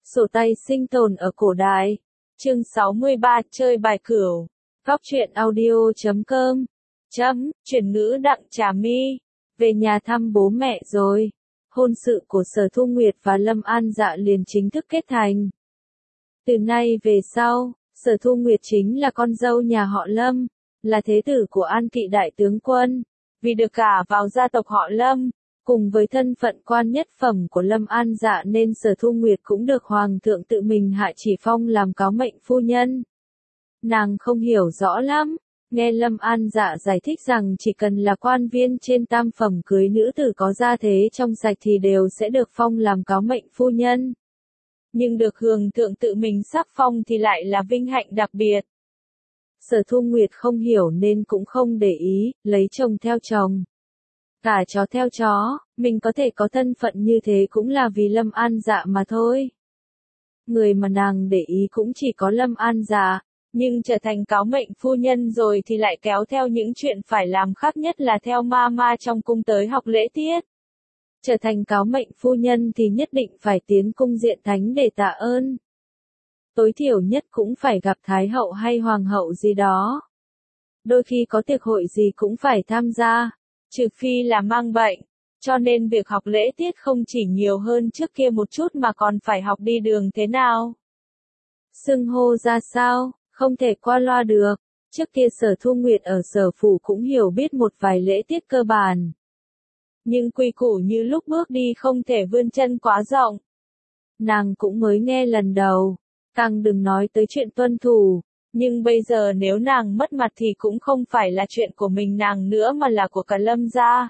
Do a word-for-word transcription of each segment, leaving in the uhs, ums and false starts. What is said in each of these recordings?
Sổ tay sinh tồn ở cổ đại. Chương sáu mươi ba chơi bài cửu. Góc truyện audio chấm com. Chấm, chuyển ngữ Đặng Trà My. Về nhà thăm bố mẹ rồi. Hôn sự của Sở Thu Nguyệt và Lâm An Dạ liền chính thức kết thành. Từ nay về sau, Sở Thu Nguyệt chính là con dâu nhà họ Lâm, là thế tử của An Kỵ đại tướng quân. Vì được gả vào gia tộc họ Lâm, cùng với thân phận quan nhất phẩm của Lâm An Dạ nên Sở Thu Nguyệt cũng được Hoàng thượng tự mình hạ chỉ phong làm cáo mệnh phu nhân. Nàng không hiểu rõ lắm, nghe Lâm An Dạ giải thích rằng chỉ cần là quan viên trên tam phẩm cưới nữ tử có gia thế trong sạch thì đều sẽ được phong làm cáo mệnh phu nhân. Nhưng được Hoàng thượng tự mình sắc phong thì lại là vinh hạnh đặc biệt. Sở Thu Nguyệt không hiểu nên cũng không để ý, lấy chồng theo chồng. Cả chó theo chó, mình có thể có thân phận như thế cũng là vì Lâm An Dạ mà thôi. Người mà nàng để ý cũng chỉ có Lâm An Dạ, nhưng trở thành cáo mệnh phu nhân rồi thì lại kéo theo những chuyện phải làm khác nhất là theo ma ma trong cung tới học lễ tiết. Trở thành cáo mệnh phu nhân thì nhất định phải tiến cung diện thánh để tạ ơn. Tối thiểu nhất cũng phải gặp Thái hậu hay Hoàng hậu gì đó. Đôi khi có tiệc hội gì cũng phải tham gia, trừ phi là mang bệnh, cho nên việc học lễ tiết không chỉ nhiều hơn trước kia một chút mà còn phải học đi đường thế nào. Xưng hô ra sao, không thể qua loa được, trước kia Sở Thu Nguyệt ở Sở Phủ cũng hiểu biết một vài lễ tiết cơ bản. Nhưng quy củ như lúc bước đi không thể vươn chân quá rộng. Nàng cũng mới nghe lần đầu, càng đừng nói tới chuyện tuân thủ. Nhưng bây giờ nếu nàng mất mặt thì cũng không phải là chuyện của mình nàng nữa mà là của cả Lâm gia.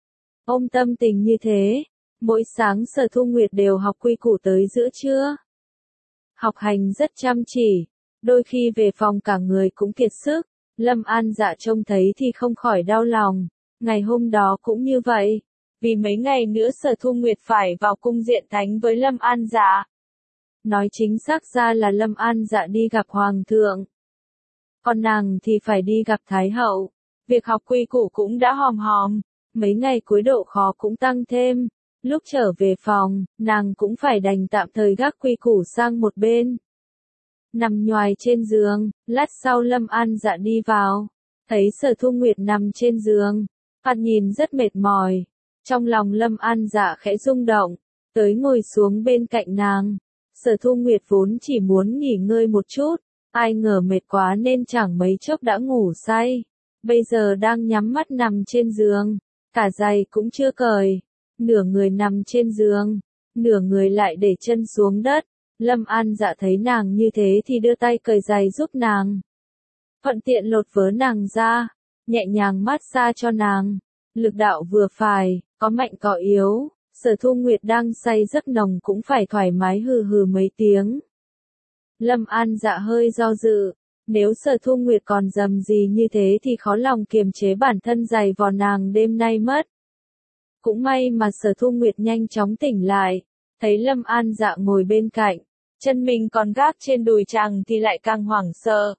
Ôm tâm tình như thế, mỗi sáng Sở Thu Nguyệt đều học quy củ tới giữa trưa. Học hành rất chăm chỉ, đôi khi về phòng cả người cũng kiệt sức, Lâm An Dạ trông thấy thì không khỏi đau lòng. Ngày hôm đó cũng như vậy, vì mấy ngày nữa Sở Thu Nguyệt phải vào cung diện thánh với Lâm An Dạ. Nói chính xác ra là Lâm An Dạ đi gặp Hoàng thượng. Còn nàng thì phải đi gặp Thái hậu. Việc học quy củ cũng đã hòm hòm, mấy ngày cuối độ khó cũng tăng thêm. Lúc trở về phòng, nàng cũng phải đành tạm thời gác quy củ sang một bên. Nằm nhoài trên giường, lát sau Lâm An Dạ đi vào. Thấy Sở Thu Nguyệt nằm trên giường, mặt nhìn rất mệt mỏi. Trong lòng Lâm An Dạ khẽ rung động, tới ngồi xuống bên cạnh nàng. Sở Thu Nguyệt vốn chỉ muốn nghỉ ngơi một chút, ai ngờ mệt quá nên chẳng mấy chốc đã ngủ say. Bây giờ đang nhắm mắt nằm trên giường, cả giày cũng chưa cởi, nửa người nằm trên giường, nửa người lại để chân xuống đất. Lâm An Dạ thấy nàng như thế thì đưa tay cởi giày giúp nàng. Thuận tiện lột vớ nàng ra, nhẹ nhàng mát xa cho nàng. Lực đạo vừa phải, có mạnh có yếu. Sở Thu Nguyệt đang say giấc nồng cũng phải thoải mái hừ hừ mấy tiếng. Lâm An Dạ hơi do dự, nếu Sở Thu Nguyệt còn dầm gì như thế thì khó lòng kiềm chế bản thân giày vò nàng đêm nay mất. Cũng may mà Sở Thu Nguyệt nhanh chóng tỉnh lại, thấy Lâm An Dạ ngồi bên cạnh, chân mình còn gác trên đùi chàng thì lại càng hoảng sợ.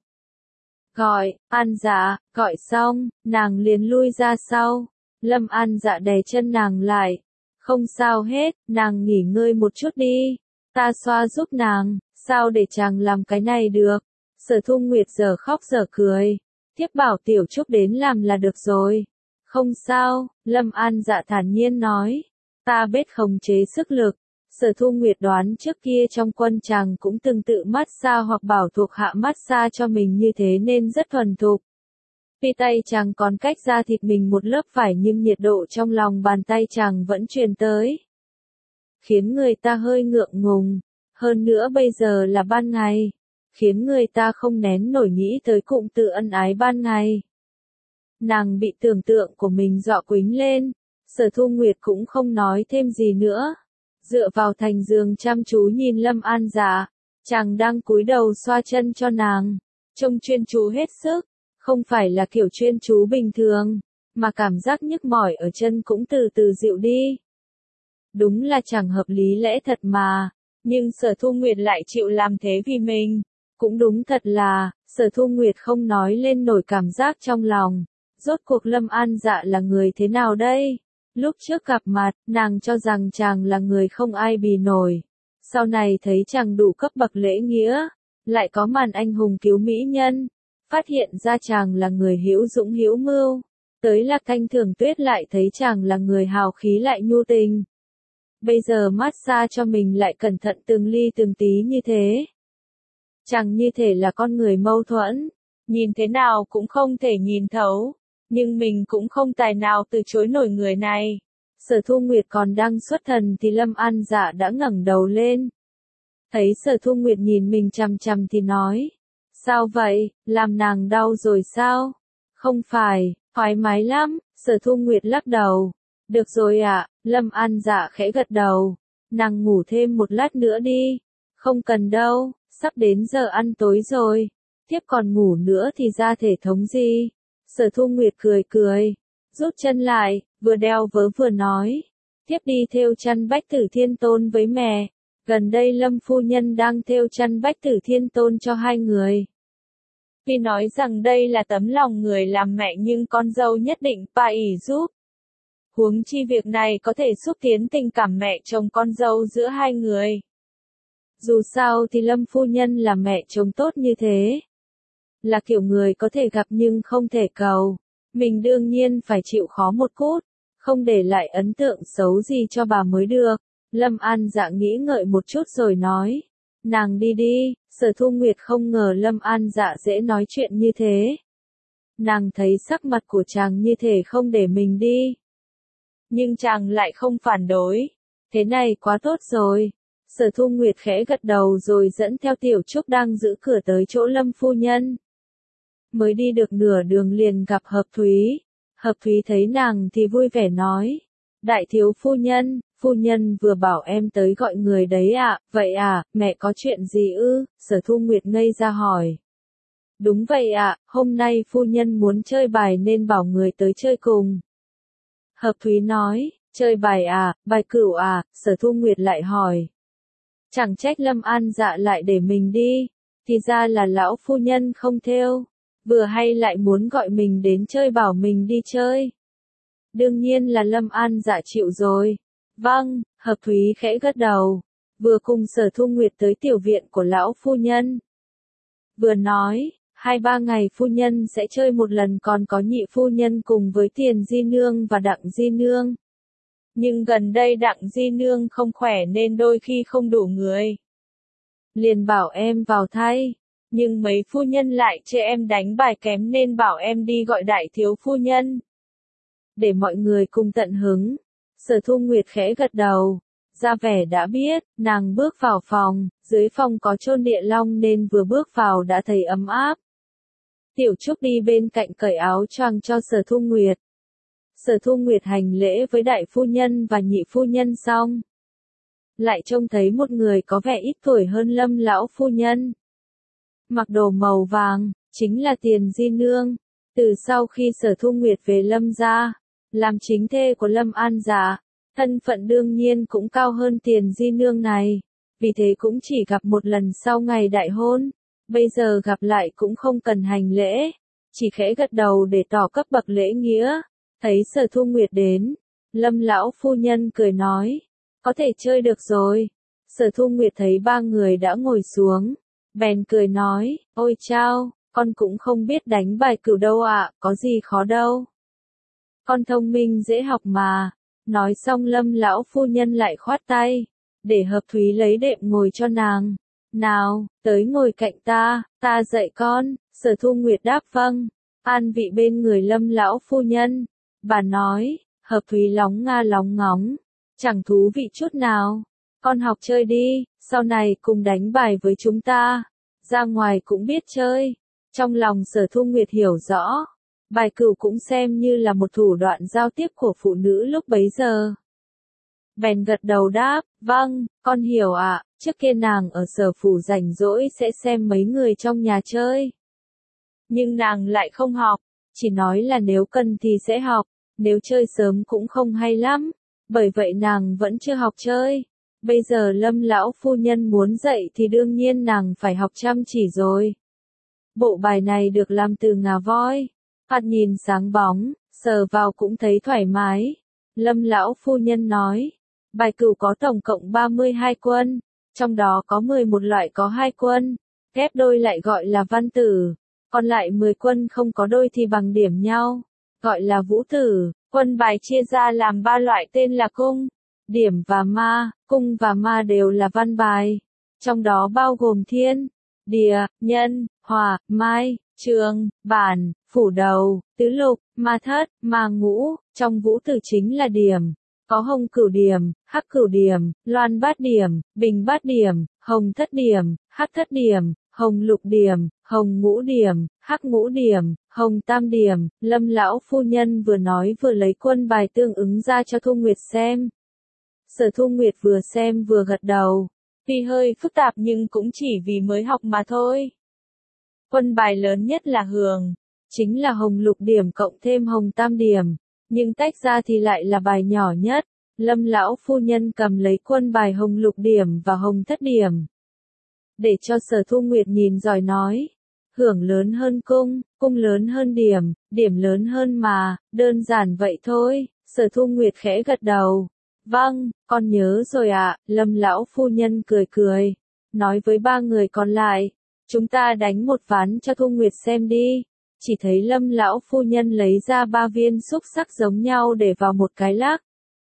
Gọi, An Dạ, gọi xong, nàng liền lui ra sau. Lâm An Dạ đè chân nàng lại. Không sao hết, nàng nghỉ ngơi một chút đi. Ta xoa giúp nàng, sao để chàng làm cái này được. Sở Thu Nguyệt giờ khóc giờ cười. Tiếp bảo Tiểu Trúc đến làm là được rồi. Không sao, Lâm An Dạ thản nhiên nói. Ta biết khống chế sức lực. Sở Thu Nguyệt đoán trước kia trong quân chàng cũng từng tự massage hoặc bảo thuộc hạ massage cho mình như thế nên rất thuần thục. Vì tay chàng còn cách ra thịt mình một lớp vải nhưng nhiệt độ trong lòng bàn tay chàng vẫn truyền tới. Khiến người ta hơi ngượng ngùng, hơn nữa bây giờ là ban ngày, khiến người ta không nén nổi nghĩ tới cụm từ ân ái ban ngày. Nàng bị tưởng tượng của mình dọa quýnh lên, Sở Thu Nguyệt cũng không nói thêm gì nữa. Dựa vào thành giường chăm chú nhìn Lâm An Dạ, chàng đang cúi đầu xoa chân cho nàng, trông chuyên chú hết sức. Không phải là kiểu chuyên chú bình thường, mà cảm giác nhức mỏi ở chân cũng từ từ dịu đi. Đúng là chẳng hợp lý lẽ thật mà, nhưng Sở Thu Nguyệt lại chịu làm thế vì mình. Cũng đúng thật là, Sở Thu Nguyệt không nói lên nổi cảm giác trong lòng. Rốt cuộc Lâm An Dạ là người thế nào đây? Lúc trước gặp mặt, nàng cho rằng chàng là người không ai bì nổi. Sau này thấy chàng đủ cấp bậc lễ nghĩa, lại có màn anh hùng cứu mỹ nhân, phát hiện ra chàng là người hữu dũng hữu mưu. Tới Lạc Thanh Thường Tuyết lại thấy chàng là người hào khí lại nhu tình. Bây giờ massage cho mình lại cẩn thận từng ly từng tí như thế. Chàng như thể là con người mâu thuẫn, nhìn thế nào cũng không thể nhìn thấu, nhưng mình cũng không tài nào từ chối nổi người này. Sở Thu Nguyệt còn đang xuất thần thì Lâm An Dạ đã ngẩng đầu lên. Thấy Sở Thu Nguyệt nhìn mình chằm chằm thì nói, sao vậy, làm nàng đau rồi sao? Không phải, thoải mái lắm. Sở Thu Nguyệt lắc đầu. Được rồi ạ, à, Lâm An Dạ khẽ gật đầu. Nàng ngủ thêm một lát nữa đi. Không cần đâu, sắp đến giờ ăn tối rồi. Tiếp còn ngủ nữa thì ra thể thống gì? Sở Thu Nguyệt cười cười, rút chân lại, vừa đeo vớ vừa nói. Tiếp đi thêu chăn Bách Tử Thiên Tôn với mẹ. Gần đây Lâm phu nhân đang thêu chăn Bách Tử Thiên Tôn cho hai người. Vì nói rằng đây là tấm lòng người làm mẹ nhưng con dâu nhất định phải ỷ giúp. Huống chi việc này có thể xúc tiến tình cảm mẹ chồng con dâu giữa hai người. Dù sao thì Lâm phu nhân là mẹ chồng tốt như thế. Là kiểu người có thể gặp nhưng không thể cầu. Mình đương nhiên phải chịu khó một chút, không để lại ấn tượng xấu gì cho bà mới được. Lâm An Dạ nghĩ ngợi một chút rồi nói. Nàng đi đi. Sở Thu Nguyệt không ngờ Lâm An Dạ dễ nói chuyện như thế. Nàng thấy sắc mặt của chàng như thể không để mình đi. Nhưng chàng lại không phản đối. Thế này quá tốt rồi. Sở Thu Nguyệt khẽ gật đầu rồi dẫn theo Tiểu Trúc đang giữ cửa tới chỗ Lâm phu nhân. Mới đi được nửa đường liền gặp Hợp Thúy. Hợp Thúy thấy nàng thì vui vẻ nói. Đại thiếu phu nhân, phu nhân vừa bảo em tới gọi người đấy ạ, à, vậy à, mẹ có chuyện gì ư? Sở Thu Nguyệt ngây ra hỏi. Đúng vậy ạ, à, hôm nay phu nhân muốn chơi bài nên bảo người tới chơi cùng. Hợp Thúy nói, chơi bài à, bài cửu à, Sở Thu Nguyệt lại hỏi. Chẳng trách Lâm An Dạ lại để mình đi, thì ra là lão phu nhân không thêu, vừa hay lại muốn gọi mình đến chơi bảo mình đi chơi. Đương nhiên là Lâm An Dạ chịu rồi. Vâng, Hợp Thúy khẽ gật đầu, vừa cùng Sở Thu Nguyệt tới tiểu viện của lão phu nhân. Vừa nói, hai ba ngày phu nhân sẽ chơi một lần còn có nhị phu nhân cùng với Tiền Di Nương và Đặng Di Nương. Nhưng gần đây Đặng Di Nương không khỏe nên đôi khi không đủ người. Liền bảo em vào thay, nhưng mấy phu nhân lại chê em đánh bài kém nên bảo em đi gọi đại thiếu phu nhân. Để mọi người cùng tận hứng. Sở Thu Nguyệt khẽ gật đầu, ra vẻ đã biết, nàng bước vào phòng, dưới phòng có chôn địa long nên vừa bước vào đã thấy ấm áp. Tiểu Trúc đi bên cạnh cởi áo choàng cho Sở Thu Nguyệt. Sở Thu Nguyệt hành lễ với đại phu nhân và nhị phu nhân xong. Lại trông thấy một người có vẻ ít tuổi hơn Lâm lão phu nhân. Mặc đồ màu vàng, chính là Tiền Di Nương. Từ sau khi Sở Thu Nguyệt về Lâm gia, làm chính thê của Lâm An Dạ, thân phận đương nhiên cũng cao hơn Tiền Di Nương này. Vì thế cũng chỉ gặp một lần sau ngày đại hôn. Bây giờ gặp lại cũng không cần hành lễ, chỉ khẽ gật đầu để tỏ cấp bậc lễ nghĩa. Thấy Sở Thu Nguyệt đến, Lâm lão phu nhân cười nói, có thể chơi được rồi. Sở Thu Nguyệt thấy ba người đã ngồi xuống, bèn cười nói, ôi chao, con cũng không biết đánh bài cửu đâu ạ, à, có gì khó đâu. Con thông minh dễ học mà. Nói xong Lâm lão phu nhân lại khoát tay, để Hợp Thúy lấy đệm ngồi cho nàng. Nào, tới ngồi cạnh ta, ta dạy con. Sở Thu Nguyệt đáp vâng, an vị bên người Lâm lão phu nhân. Bà nói, Hợp Thúy lóng nga lóng ngóng, chẳng thú vị chút nào. Con học chơi đi, sau này cùng đánh bài với chúng ta. Ra ngoài cũng biết chơi. Trong lòng Sở Thu Nguyệt hiểu rõ, bài cửu cũng xem như là một thủ đoạn giao tiếp của phụ nữ lúc bấy giờ. Bèn gật đầu đáp, vâng, con hiểu ạ, à. Trước kia nàng ở Sở phủ rảnh rỗi sẽ xem mấy người trong nhà chơi. Nhưng nàng lại không học, chỉ nói là nếu cần thì sẽ học, nếu chơi sớm cũng không hay lắm, bởi vậy nàng vẫn chưa học chơi. Bây giờ Lâm lão phu nhân muốn dạy thì đương nhiên nàng phải học chăm chỉ rồi. Bộ bài này được làm từ ngà voi, hạt nhìn sáng bóng, sờ vào cũng thấy thoải mái. Lâm lão phu nhân nói, bài cửu có tổng cộng ba mươi hai quân, Trong đó có mười một loại có hai quân, ghép đôi lại gọi là văn tử, còn lại mười quân không có đôi thì bằng điểm nhau, gọi là vũ tử. Quân bài chia ra làm ba loại tên là cung, điểm và ma. Cung và ma đều là văn bài, trong đó bao gồm thiên, địa, nhân, hỏa, mai, trường, bản, phủ đầu, tứ lục, ma thất, ma ngũ. Trong vũ tử chính là điểm, có hồng cửu điểm, hắc cửu điểm, loan bát điểm, bình bát điểm, hồng thất điểm, hắc thất điểm, hồng lục điểm, hồng ngũ điểm, hắc ngũ điểm, hồng tam điểm. Lâm lão phu nhân vừa nói vừa lấy quân bài tương ứng ra cho Thu Nguyệt xem. Sở Thu Nguyệt vừa xem vừa gật đầu, tuy hơi phức tạp nhưng cũng chỉ vì mới học mà thôi. Quân bài lớn nhất là hường, chính là hồng lục điểm cộng thêm hồng tam điểm, nhưng tách ra thì lại là bài nhỏ nhất. Lâm lão phu nhân cầm lấy quân bài hồng lục điểm và hồng thất điểm, để cho Sở Thu Nguyệt nhìn rồi nói, hưởng lớn hơn cung, cung lớn hơn điểm, điểm lớn hơn mà, đơn giản vậy thôi. Sở Thu Nguyệt khẽ gật đầu, vâng, con nhớ rồi ạ. Lâm lão phu nhân cười cười, nói với ba người còn lại, chúng ta đánh một ván cho Thu Nguyệt xem đi. Chỉ thấy Lâm lão phu nhân lấy ra ba viên xúc sắc giống nhau để vào một cái lắc.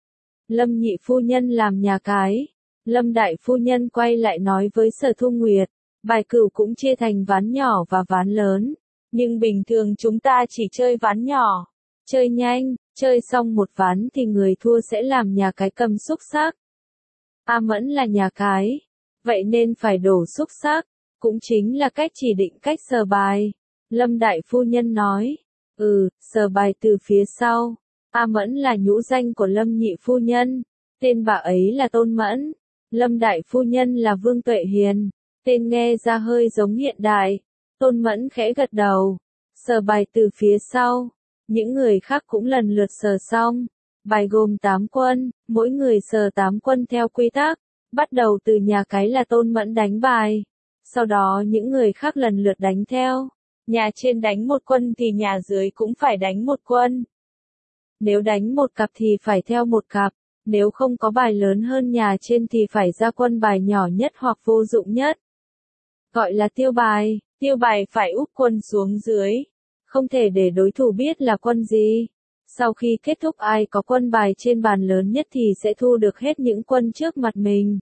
Lâm nhị phu nhân làm nhà cái, Lâm đại phu nhân quay lại nói với Sở Thu Nguyệt, bài cửu cũng chia thành ván nhỏ và ván lớn, nhưng bình thường chúng ta chỉ chơi ván nhỏ, chơi nhanh, chơi xong một ván thì người thua sẽ làm nhà cái cầm xúc sắc. A Mẫn là nhà cái, vậy nên phải đổ xúc sắc, cũng chính là cách chỉ định cách sờ bài. Lâm đại phu nhân nói, ừ, sờ bài từ phía sau. A Mẫn là nhũ danh của Lâm nhị phu nhân, tên bà ấy là Tôn Mẫn. Lâm đại phu nhân là Vương Tuệ Hiền, tên nghe ra hơi giống hiện đại. Tôn Mẫn khẽ gật đầu, sờ bài từ phía sau. Những người khác cũng lần lượt sờ xong. Bài gồm tám quân, mỗi người sờ tám quân theo quy tắc. Bắt đầu từ nhà cái là Tôn Mẫn đánh bài. Sau đó những người khác lần lượt đánh theo. Nhà trên đánh một quân thì nhà dưới cũng phải đánh một quân. Nếu đánh một cặp thì phải theo một cặp. Nếu không có bài lớn hơn nhà trên thì phải ra quân bài nhỏ nhất hoặc vô dụng nhất. Gọi là tiêu bài, tiêu bài phải úp quân xuống dưới. Không thể để đối thủ biết là quân gì. Sau khi kết thúc ai có quân bài trên bàn lớn nhất thì sẽ thu được hết những quân trước mặt mình.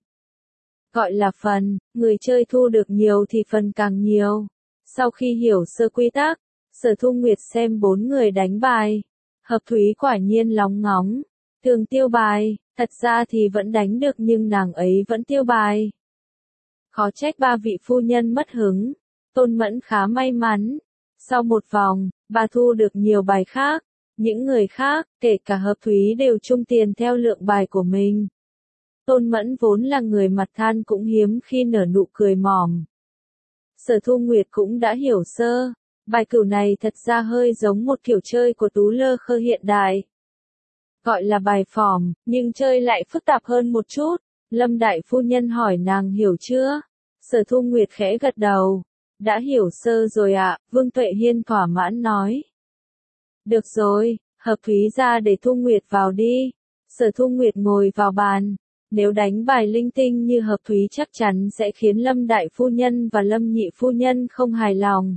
Gọi là phần, người chơi thu được nhiều thì phần càng nhiều. Sau khi hiểu sơ quy tắc, Sở Thu Nguyệt xem bốn người đánh bài. Hợp Thúy quả nhiên lóng ngóng, thường tiêu bài, thật ra thì vẫn đánh được nhưng nàng ấy vẫn tiêu bài. Khó trách ba vị phu nhân mất hứng. Tôn Mẫn khá may mắn. Sau một vòng, bà thu được nhiều bài khác. Những người khác, kể cả Hợp Thúy đều chung tiền theo lượng bài của mình. Tôn Mẫn vốn là người mặt than cũng hiếm khi nở nụ cười mỏm. Sở Thu Nguyệt cũng đã hiểu sơ. Bài cửu này thật ra hơi giống một kiểu chơi của Tú Lơ Khơ hiện đại. Gọi là bài phỏm, nhưng chơi lại phức tạp hơn một chút. Lâm đại phu nhân hỏi nàng hiểu chưa? Sở Thu Nguyệt khẽ gật đầu. Đã hiểu sơ rồi ạ, Vương Tuệ Hiên thỏa mãn nói. Được rồi, Hợp Thúy ra để Thu Nguyệt vào đi. Sở Thu Nguyệt ngồi vào bàn. Nếu đánh bài linh tinh như Hợp Thúy chắc chắn sẽ khiến Lâm đại phu nhân và Lâm nhị phu nhân không hài lòng.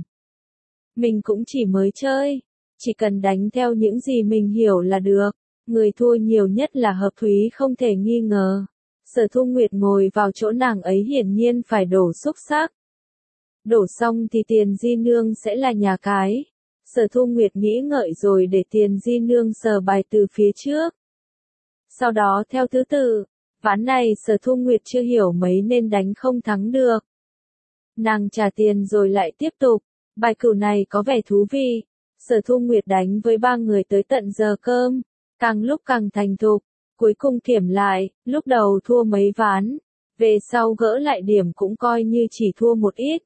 Mình cũng chỉ mới chơi, chỉ cần đánh theo những gì mình hiểu là được. Người thua nhiều nhất là Hợp Thúy không thể nghi ngờ. Sở Thu Nguyệt ngồi vào chỗ nàng ấy hiển nhiên phải đổ xúc sắc. Đổ xong thì Tiền Di Nương sẽ là nhà cái. Sở Thu Nguyệt nghĩ ngợi rồi để Tiền Di Nương sờ bài từ phía trước. Sau đó theo thứ tự, ván này Sở Thu Nguyệt chưa hiểu mấy nên đánh không thắng được. Nàng trả tiền rồi lại tiếp tục. Bài cửu này có vẻ thú vị. Sở Thu Nguyệt đánh với ba người tới tận giờ cơm. Càng lúc càng thành thục. Cuối cùng kiểm lại, lúc đầu thua mấy ván. Về sau gỡ lại điểm cũng coi như chỉ thua một ít.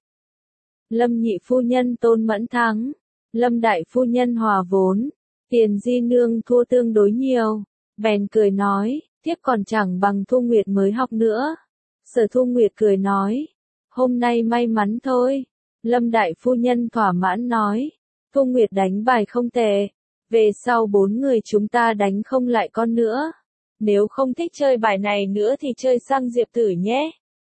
Lâm nhị phu nhân Tôn Mẫn thắng. Lâm đại phu nhân hòa vốn. Tiền Di Nương thua tương đối nhiều. Bèn cười nói, tiếp còn chẳng bằng Thu Nguyệt mới học nữa. Sở Thu Nguyệt cười nói, hôm nay may mắn thôi. Lâm đại phu nhân thỏa mãn nói, Thu Nguyệt đánh bài không tệ. Về sau bốn người chúng ta đánh không lại con nữa. Nếu không thích chơi bài này nữa thì chơi sang Diệp Tử nhé.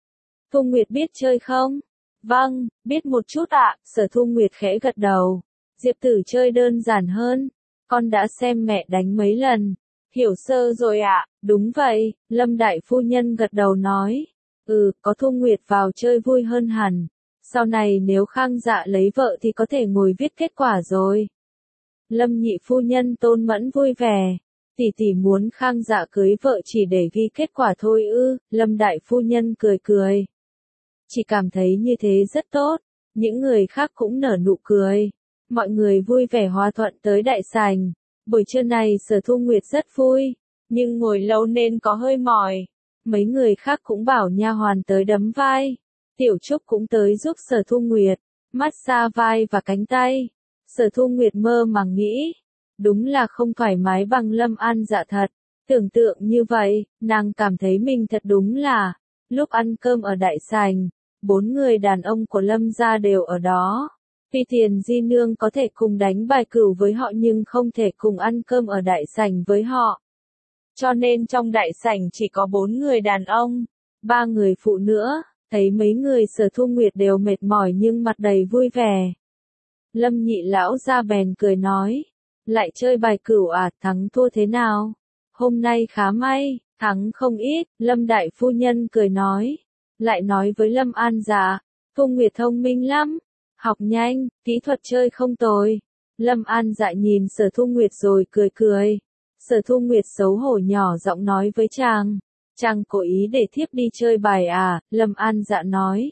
Thu Nguyệt biết chơi không? Vâng, biết một chút ạ, Sở Thu Nguyệt khẽ gật đầu. Diệp Tử chơi đơn giản hơn. Con đã xem mẹ đánh mấy lần. Hiểu sơ rồi ạ, đúng vậy, Lâm Đại Phu Nhân gật đầu nói. Ừ, có Thu Nguyệt vào chơi vui hơn hẳn. Sau này nếu Khang Dạ lấy vợ thì có thể ngồi viết kết quả rồi. Lâm Nhị Phu Nhân Tôn Mẫn vui vẻ. Tỷ tỷ muốn Khang Dạ cưới vợ chỉ để ghi kết quả thôi ư, Lâm Đại Phu Nhân cười cười. Chỉ cảm thấy như thế rất tốt, những người khác cũng nở nụ cười. Mọi người vui vẻ hòa thuận tới đại sảnh. Buổi trưa này Sở Thu Nguyệt rất vui, nhưng ngồi lâu nên có hơi mỏi. Mấy người khác cũng bảo nha hoàn tới đấm vai. Tiểu Trúc cũng tới giúp Sở Thu Nguyệt, massage vai và cánh tay. Sở Thu Nguyệt mơ màng nghĩ, đúng là không thoải mái bằng Lâm An Dạ thật. Tưởng tượng như vậy, nàng cảm thấy mình thật đúng là, lúc ăn cơm ở đại sảnh, bốn người đàn ông của Lâm gia đều ở đó. Tuy Tiền Di Nương có thể cùng đánh bài cửu với họ nhưng không thể cùng ăn cơm ở đại sảnh với họ. Cho nên trong đại sảnh chỉ có bốn người đàn ông, ba người phụ nữa, thấy mấy người Sở Thu Nguyệt đều mệt mỏi nhưng mặt đầy vui vẻ. Lâm Nhị lão ra bèn cười nói, lại chơi bài cửu à, thắng thua thế nào? Hôm nay khá may, thắng không ít, Lâm Đại Phu Nhân cười nói, lại nói với Lâm An Dạ, Thu Nguyệt thông minh lắm, học nhanh, kỹ thuật chơi không tồi. Lâm An Dạ nhìn Sở Thu Nguyệt rồi cười cười. Sở Thu Nguyệt xấu hổ nhỏ giọng nói với chàng, chàng cố ý để thiếp đi chơi bài à, Lâm An Dạ nói.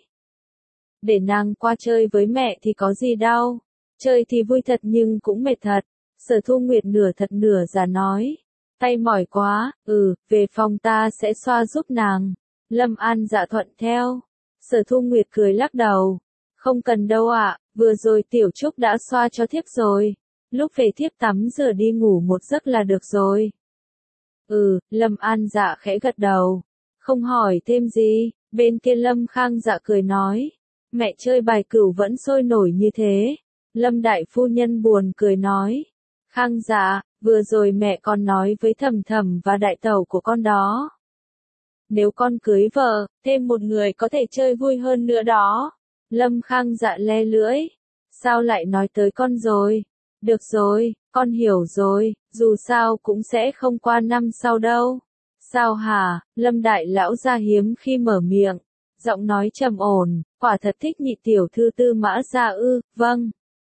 Để nàng qua chơi với mẹ thì có gì đâu, chơi thì vui thật nhưng cũng mệt thật. Sở Thu Nguyệt nửa thật nửa giả nói, tay mỏi quá, ừ, về phòng ta sẽ xoa giúp nàng. Lâm An Dạ thuận theo. Sở Thu Nguyệt cười lắc đầu, không cần đâu ạ, vừa rồi Tiểu Trúc đã xoa cho thiếp rồi. Lúc về thiếp tắm rửa đi ngủ một giấc là được rồi. Ừ, Lâm An Dạ khẽ gật đầu. Không hỏi thêm gì, bên kia Lâm Khang Dạ cười nói. Mẹ chơi bài cửu vẫn sôi nổi như thế. Lâm Đại Phu Nhân buồn cười nói. Khang Dạ, vừa rồi mẹ con nói với Thầm Thầm và đại tẩu của con đó. Nếu con cưới vợ, thêm một người có thể chơi vui hơn nữa đó. Lâm Khang Dạ le lưỡi. Sao lại nói tới con rồi? Được rồi, con hiểu rồi, dù sao cũng sẽ không qua năm sau đâu. Sao hả? Lâm Đại Lão ra hiếm khi mở miệng. Giọng nói trầm ổn, quả thật thích Nhị tiểu thư Tư Mã Gia ư, vâng.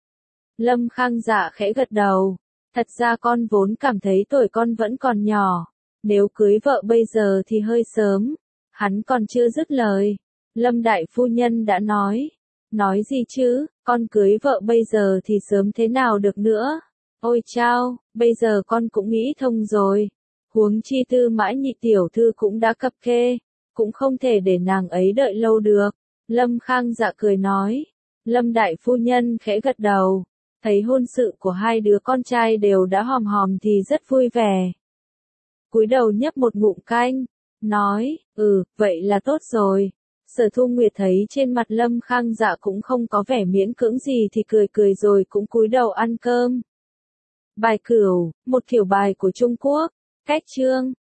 Lâm Khang Dạ khẽ gật đầu. Thật ra con vốn cảm thấy tuổi con vẫn còn nhỏ. Nếu cưới vợ bây giờ thì hơi sớm. Hắn còn chưa dứt lời. Lâm Đại Phu Nhân đã nói. Nói gì chứ, con cưới vợ bây giờ thì sớm thế nào được nữa. Ôi chao, bây giờ con cũng nghĩ thông rồi. Huống chi Tư Mã Nhị tiểu thư cũng đã cập kê. Cũng không thể để nàng ấy đợi lâu được. Lâm Khang Dạ cười nói. Lâm Đại Phu Nhân khẽ gật đầu. Thấy hôn sự của hai đứa con trai đều đã hòm hòm thì rất vui vẻ. Cúi đầu nhấp một ngụm canh. Nói, ừ, vậy là tốt rồi. Sở Thu Nguyệt thấy trên mặt Lâm Khang Dạ cũng không có vẻ miễn cưỡng gì thì cười cười rồi cũng cúi đầu ăn cơm. Bài cửu, một kiểu bài của Trung Quốc. Cách chương.